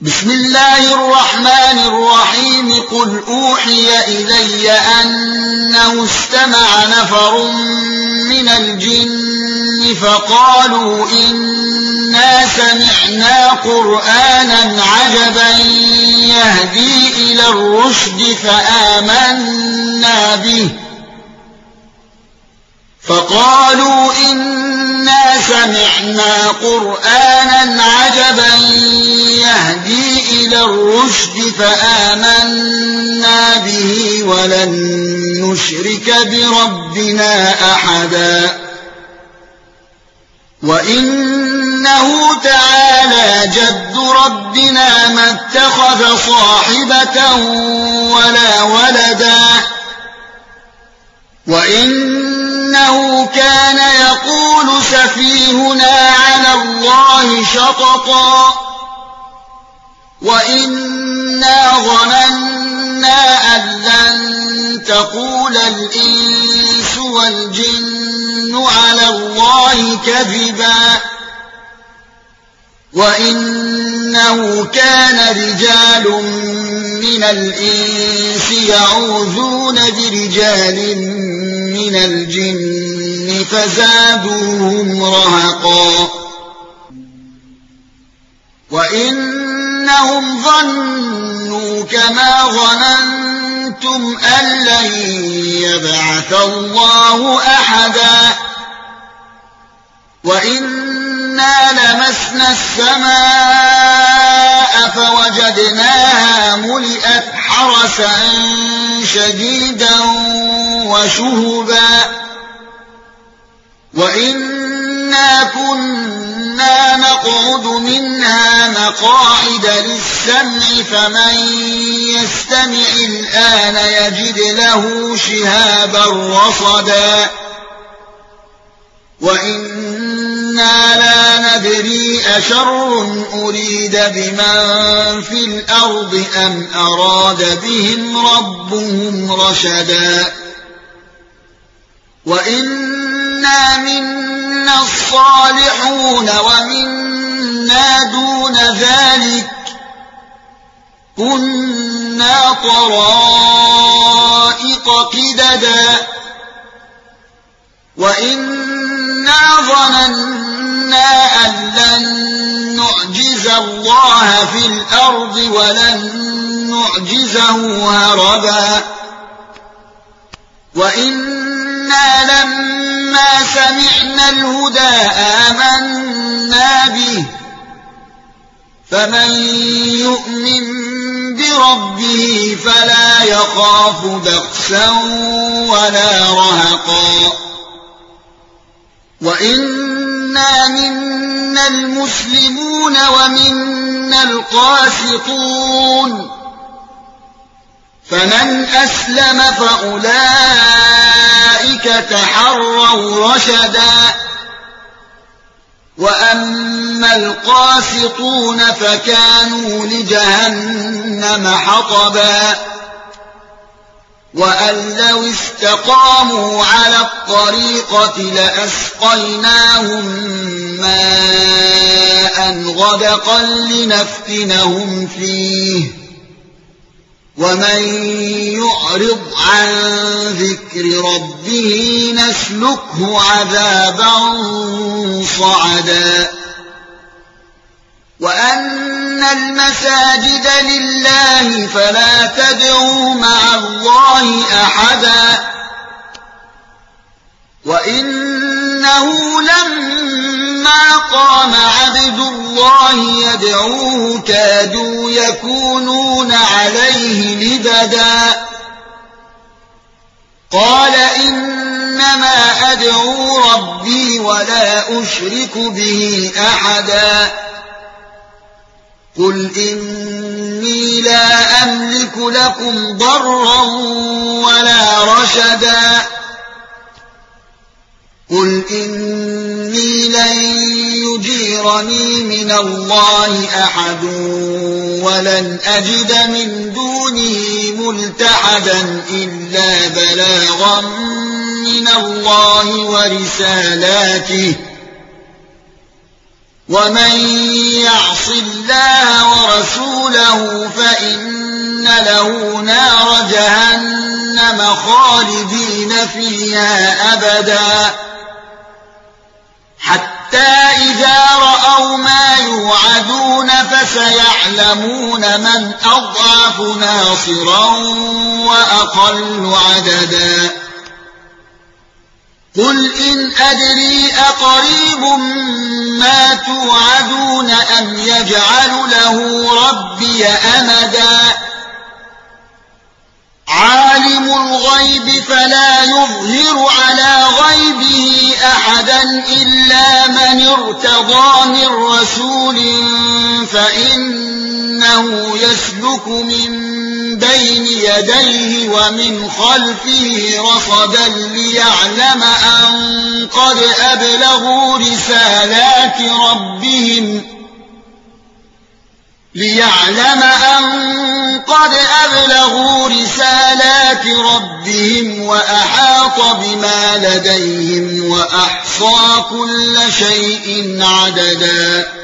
بسم الله الرحمن الرحيم قل أوحي إلي أنه استمع نفر من الجن فقالوا إنا سمعنا قرآنا عجبا يهدي إلى الرشد فآمنا به ولن نشرك بربنا أحدا وإنه تعالى جد ربنا ما اتخذ صاحبة ولا ولدا وإنه كان يقول سفيهنا على الله شططا وإنا ظننا أن لن تقول الإنس والجن على الله كذبا وإنه كان رجال من الإنس يعوذون برجال من الجن فزادوهم رهقا وإنهم ظنوا كما ظننتم أن لن يبعث الله أحدا وإنا لمسنا السماء فوجدناها ملئت حرسا شديدا وشهبا وإنا كنا نقعد منها مقاعد للسمع فمن يستمع الآن يجد له شهابا رصدا وإنا لا ندري أشر أريد بمن في الأرض أم أراد بهم ربهم رشدا وإنا منا الصالحون ومنا دون ذلك كنا طرائق قددا وإنا ظننا أن لن نعجز الله في الأرض ولن نعجزه هربا وإنا لما سمعنا الهدى آمنا به فمن يؤمن بربه فلا يخاف بخسا ولا رهقا وإنا منا المسلمون ومنا القاسطون فمن أسلم فأولئك تحروا رشدا وأما القاسطون فكانوا لجهنم حطبا وأن لو استقاموا على الطريقة لأسقيناهم ماء غدقا لنفتنهم فيه ومن يعرض عن ذكر ربه نسلكه عذابا صعدا وأن المساجد لله فلا تدعوا مع الله أحدا وإنه لما قام عبد الله يدعوه كادوا يكونون عليه لبدا قال إنما أدعو ربي ولا أشرك به أحدا قل إني لا أملك لكم ضرا ولا رشدا قل إني لن يجيرني من الله أحد ولن أجد من دونه ملتحدا إلا بلاغا من الله ورسالاته ومن يعص الله ورسوله فإن له نار جهنم خالدين فيها أبدا حتى إذا رأوا ما يوعدون فسيعلمون من أضعف ناصرا وأقل عددا قل إن أدري أقريب ما توعدون أم يجعل له ربي أمدا عالم الغيب فلا يظهر على غيبه أحدا إلا من ارتضى من رسول فإنه يسلك من بين يديه ومن خلفه رصدا ليعلم أن قد أبلغوا رسالات ربهم وأحاط بما لديهم وأحصى كل شيء عددا